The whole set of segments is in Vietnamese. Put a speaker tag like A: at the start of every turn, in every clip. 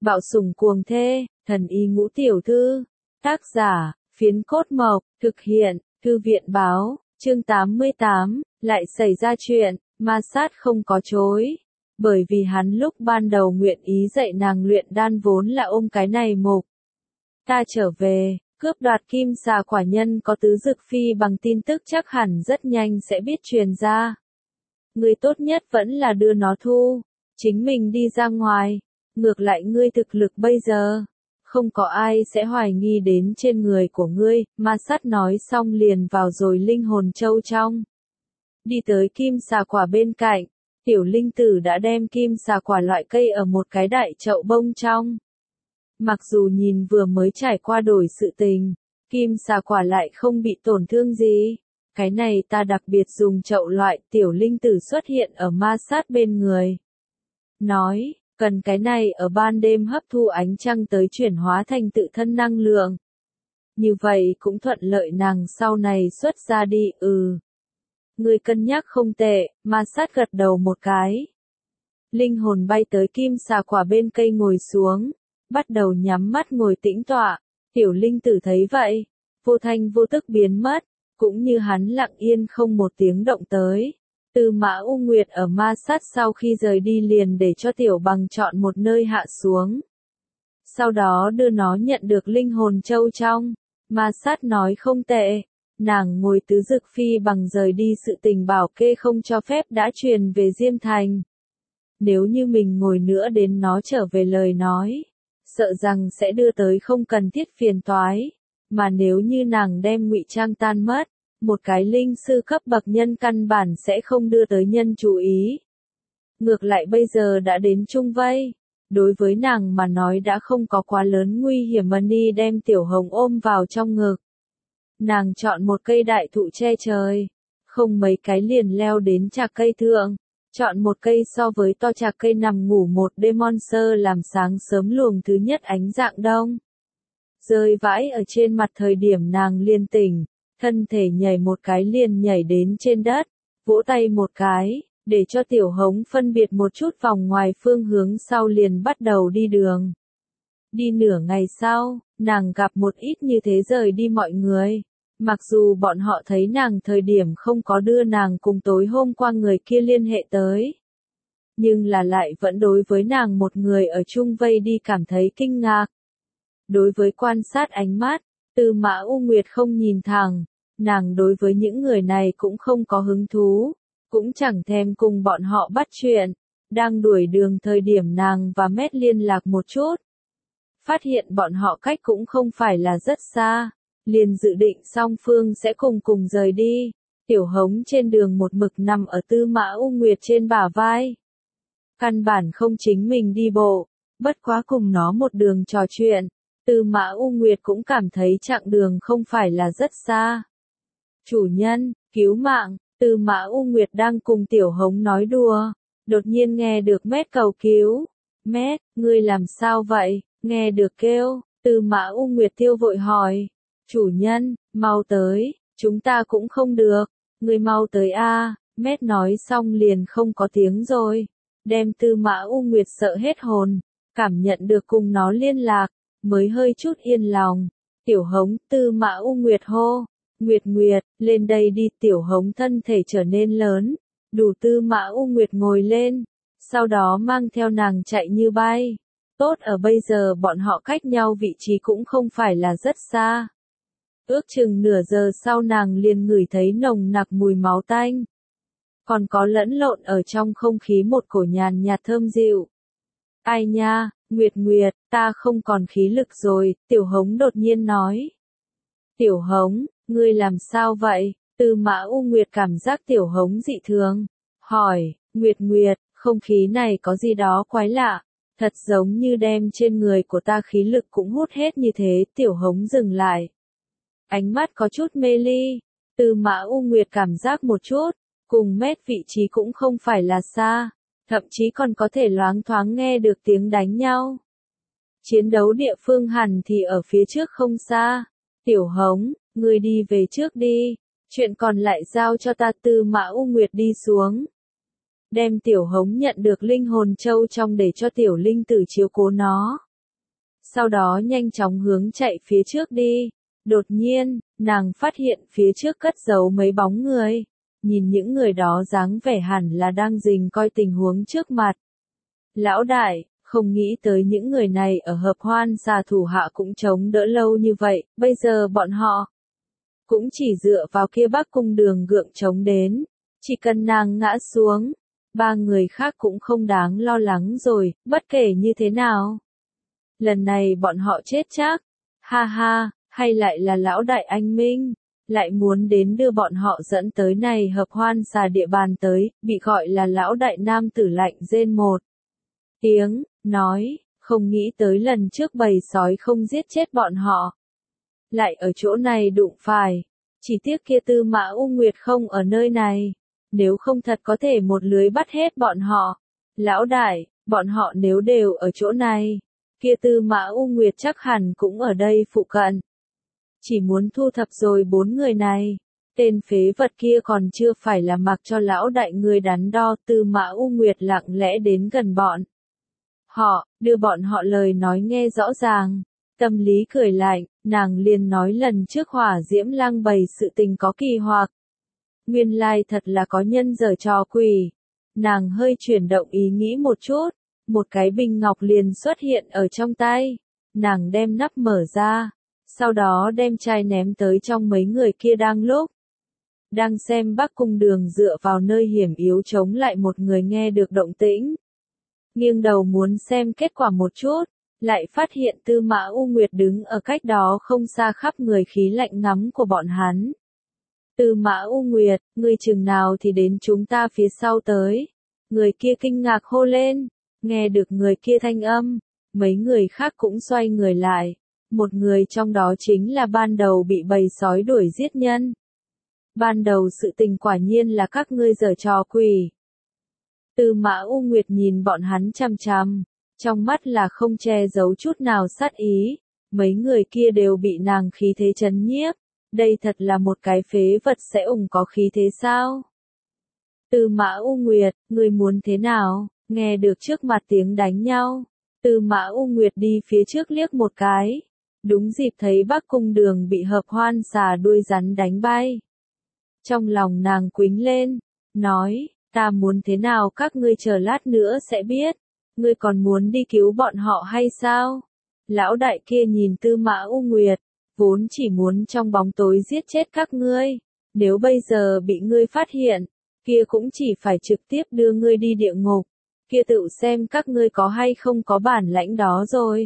A: Bạo sủng cuồng thê, thần y ngũ tiểu thư. Tác giả, Phiến Cốt Mộc, thực hiện, Thư viện báo, chương 88, lại xảy ra chuyện, ma sát không có chối. Bởi vì hắn lúc ban đầu nguyện ý dạy nàng luyện đan vốn là ôm cái này mục. Ta trở về, cướp đoạt kim xà quả nhân có tứ dực phi bằng tin tức chắc hẳn rất nhanh sẽ biết truyền ra. Người tốt nhất vẫn là đưa nó thu, chính mình đi ra ngoài, ngược lại ngươi thực lực bây giờ, không có ai sẽ hoài nghi đến trên người của ngươi, ma sát nói xong liền vào rồi linh hồn châu trong. Đi tới kim xà quả bên cạnh, tiểu linh tử đã đem kim xà quả loại cây ở một cái đại chậu bông trong. Mặc dù nhìn vừa mới trải qua đổi sự tình, kim xà quả lại không bị tổn thương gì. Cái này ta đặc biệt dùng chậu loại, tiểu linh tử xuất hiện ở ma sát bên người. Nói, cần cái này ở ban đêm hấp thu ánh trăng tới chuyển hóa thành tự thân năng lượng. Như vậy cũng thuận lợi nàng sau này xuất ra đi, Người cân nhắc không tệ, ma sát gật đầu một cái. Linh hồn bay tới kim xà quả bên cây ngồi xuống, bắt đầu nhắm mắt ngồi tĩnh tọa. Tiểu linh tử thấy vậy, vô thanh vô tức biến mất, cũng như hắn lặng yên không một tiếng động tới. Tư Mã U Nguyệt ở ma sát sau khi rời đi liền để cho tiểu bằng chọn một nơi hạ xuống. Sau đó đưa nó nhận được linh hồn châu trong. Ma sát nói không tệ, nàng ngồi tứ dực phi bằng rời đi sự tình bảo kê không cho phép đã truyền về Diêm Thành. Nếu như mình ngồi nữa đến nó trở về lời nói, sợ rằng sẽ đưa tới không cần thiết phiền toái, mà nếu như nàng đem ngụy trang tan mất, một cái linh sư cấp bậc nhân căn bản sẽ không đưa tới nhân chú ý. Ngược lại bây giờ đã đến chung vây, đối với nàng mà nói đã không có quá lớn nguy hiểm. Mani đem tiểu hồng ôm vào trong ngực. Nàng chọn một cây đại thụ che trời, không mấy cái liền leo đến trạc cây thượng, chọn một cây so với to trạc cây nằm ngủ một đêm monster làm sáng sớm luồng thứ nhất ánh dạng đông. Rơi vãi ở trên mặt thời điểm nàng liền tỉnh, thân thể nhảy một cái liền nhảy đến trên đất, vỗ tay một cái, để cho tiểu hống phân biệt một chút vòng ngoài phương hướng sau liền bắt đầu đi đường. Đi nửa ngày sau, nàng gặp một ít như thế rời đi mọi người. Mặc dù bọn họ thấy nàng thời điểm không có đưa nàng cùng tối hôm qua người kia liên hệ tới. Nhưng là lại vẫn đối với nàng một người ở chung vây đi cảm thấy kinh ngạc. Đối với quan sát ánh mắt, Tư Mã U Nguyệt không nhìn thẳng, nàng đối với những người này cũng không có hứng thú, cũng chẳng thèm cùng bọn họ bắt chuyện. Đang đuổi đường thời điểm nàng và Mét liên lạc một chút. Phát hiện bọn họ cách cũng không phải là rất xa, liền dự định song phương sẽ cùng rời đi. Tiểu hống trên đường một mực nằm ở Tư Mã U Nguyệt trên bả vai. Căn bản không chính mình đi bộ, bất quá cùng nó một đường trò chuyện. Tư Mã U Nguyệt cũng cảm thấy chặng đường không phải là rất xa. Chủ nhân, cứu mạng, Tư Mã U Nguyệt đang cùng tiểu hống nói đùa, đột nhiên nghe được Mét cầu cứu. Mét, ngươi làm sao vậy? Nghe được kêu, Tư Mã U Nguyệt tiêu vội hỏi. Chủ nhân, mau tới, chúng ta cũng không được, ngươi mau tới a. Mét nói xong liền không có tiếng rồi, đem Tư Mã U Nguyệt sợ hết hồn, cảm nhận được cùng nó liên lạc, mới hơi chút yên lòng. Tiểu hống, Tư Mã U Nguyệt hô, Nguyệt Nguyệt, lên đây đi. Tiểu hống thân thể trở nên lớn, đủ Tư Mã U Nguyệt ngồi lên, sau đó mang theo nàng chạy như bay. Tốt ở bây giờ bọn họ cách nhau vị trí cũng không phải là rất xa. Ước chừng nửa giờ sau nàng liền ngửi thấy nồng nặc mùi máu tanh. Còn có lẫn lộn ở trong không khí một cổ nhàn nhạt thơm dịu. Ai nha, Nguyệt Nguyệt, ta không còn khí lực rồi, tiểu hống đột nhiên nói. Tiểu hống, ngươi làm sao vậy? Tư Mã U Nguyệt cảm giác tiểu hống dị thường. Hỏi, Nguyệt Nguyệt, không khí này có gì đó quái lạ. Thật giống như đem trên người của ta khí lực cũng hút hết như thế. Tiểu hống dừng lại. Ánh mắt có chút mê ly. Tư Mã U Nguyệt cảm giác một chút, cùng Mét vị trí cũng không phải là xa, thậm chí còn có thể loáng thoáng nghe được tiếng đánh nhau. Chiến đấu địa phương hẳn thì ở phía trước không xa. Tiểu hống, ngươi đi về trước đi, chuyện còn lại giao cho ta. Tư Mã U Nguyệt đi xuống, đem tiểu hống nhận được linh hồn châu trong để cho tiểu linh tử chiếu cố nó. sau đó nhanh chóng hướng chạy phía trước đi. Đột nhiên, nàng phát hiện phía trước cất giấu mấy bóng người. Nhìn những người đó dáng vẻ hẳn là đang rình coi tình huống trước mặt. Lão đại, không nghĩ tới những người này ở hợp hoan xà thủ hạ cũng chống đỡ lâu như vậy, bây giờ bọn họ cũng chỉ dựa vào kia Bắc Cung Đường gượng chống đến. Chỉ cần nàng ngã xuống, ba người khác cũng không đáng lo lắng rồi, bất kể như thế nào. Lần này bọn họ chết chắc. Ha ha, hay lại là lão đại anh Minh, lại muốn đến đưa bọn họ dẫn tới này hợp hoan xà địa bàn tới, bị gọi là lão đại nam tử lạnh rên một tiếng, nói, không nghĩ tới lần trước bầy sói không giết chết bọn họ. Lại ở chỗ này đụng phải, chỉ tiếc kia Tư Mã U Nguyệt không ở nơi này, nếu không thật có thể một lưới bắt hết bọn họ. Lão đại, bọn họ nếu đều ở chỗ này, kia Tư Mã U Nguyệt chắc hẳn cũng ở đây phụ cận. Chỉ muốn thu thập rồi 4 người này, tên phế vật kia còn chưa phải là mặc cho lão đại người đắn đo. Tư Mã U Nguyệt lặng lẽ đến gần bọn họ, đưa bọn họ lời nói nghe rõ ràng. Tâm lý cười lạnh, nàng liền nói lần trước Hỏa Diễm Lang bày sự tình có kỳ hoặc. Nguyên lai thật là có nhân giở trò quỷ. Nàng hơi chuyển động ý nghĩ một chút, một cái bình ngọc liền xuất hiện ở trong tay. Nàng đem nắp mở ra, sau đó đem chai ném tới trong mấy người kia đang xem Bắc Cung Đường dựa vào nơi hiểm yếu chống lại một người nghe được động tĩnh. Nghiêng đầu muốn xem kết quả một chút, lại phát hiện Tư Mã U Nguyệt đứng ở cách đó không xa khắp người khí lạnh ngắm của bọn hắn. Tư Mã U Nguyệt, ngươi chừng nào thì đến chúng ta phía sau tới. Người kia kinh ngạc hô lên, nghe được người kia thanh âm, mấy người khác cũng xoay người lại. Một người trong đó chính là ban đầu bị bầy sói đuổi giết nhân. Ban đầu sự tình quả nhiên là các ngươi giở trò quỷ. Tư Mã U Nguyệt nhìn bọn hắn chằm chằm, trong mắt là không che giấu chút nào sát ý. Mấy người kia đều bị nàng khí thế chấn nhiếp. Đây thật là một cái phế vật sẽ có khí thế sao? Tư Mã U Nguyệt, ngươi muốn thế nào? Nghe được trước mặt tiếng đánh nhau. Tư Mã U Nguyệt đi phía trước liếc một cái. Đúng dịp thấy Bắc Cung Đường bị hợp hoan xà đuôi rắn đánh bay. Trong lòng nàng quýnh lên, nói, ta muốn thế nào các ngươi chờ lát nữa sẽ biết. Ngươi còn muốn đi cứu bọn họ hay sao? Lão đại kia nhìn Tư Mã U Nguyệt, vốn chỉ muốn trong bóng tối giết chết các ngươi. Nếu bây giờ bị ngươi phát hiện, kia cũng chỉ phải trực tiếp đưa ngươi đi địa ngục. Kia tự xem các ngươi có hay không có bản lãnh đó rồi.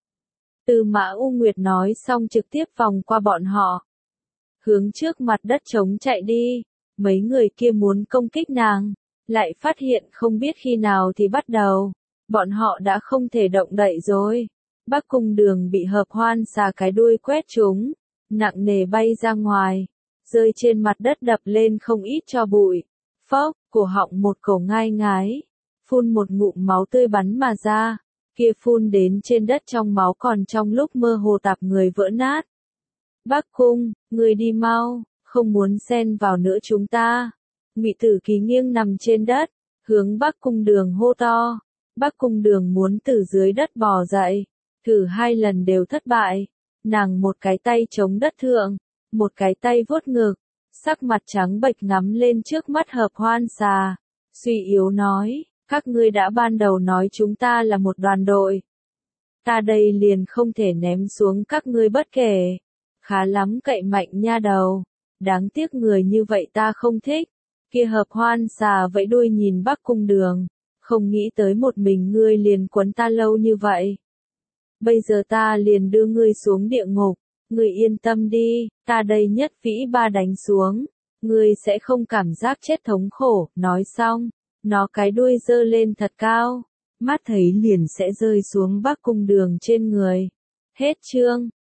A: Tư Mã U Nguyệt nói xong trực tiếp vòng qua bọn họ. Hướng trước mặt đất trống chạy đi. Mấy người kia muốn công kích nàng, lại phát hiện không biết khi nào thì bắt đầu. Bọn họ đã không thể động đậy rồi. Bắc Cung Đường bị hợp hoan xà cái đuôi quét trúng, nặng nề bay ra ngoài, rơi trên mặt đất đập lên không ít tro bụi. Phốc, cổ họng một cổ ngai ngái, phun một ngụm máu tươi bắn mà ra, kia phun đến trên đất trong máu còn trong lúc mơ hồ tạp người vỡ nát. Bắc Cung, người đi mau, không muốn xen vào nữa chúng ta. Ngụy Tử Ký nghiêng nằm trên đất, hướng Bắc Cung Đường hô to. Bắc Cung Đường muốn từ dưới đất bò dậy, thử 2 lần đều thất bại. Nàng một cái tay chống đất thượng, một cái tay vuốt ngực, sắc mặt trắng bệch ngắm lên trước mắt hợp hoan xà, suy yếu nói, các ngươi đã ban đầu nói chúng ta là một đoàn đội. Ta đây liền không thể ném xuống các ngươi bất kể. Khá lắm cậy mạnh nha đầu, đáng tiếc người như vậy ta không thích. Kia hợp hoan xà vẫy đuôi nhìn Bắc Cung Đường, không nghĩ tới một mình ngươi liền quấn ta lâu như vậy. Bây giờ ta liền đưa ngươi xuống địa ngục, ngươi yên tâm đi, ta đây nhất vĩ ba đánh xuống, ngươi sẽ không cảm giác chết thống khổ. Nói xong, nó cái đuôi giơ lên thật cao, mắt thấy liền sẽ rơi xuống Bắc Cung Đường trên người. Hết chương.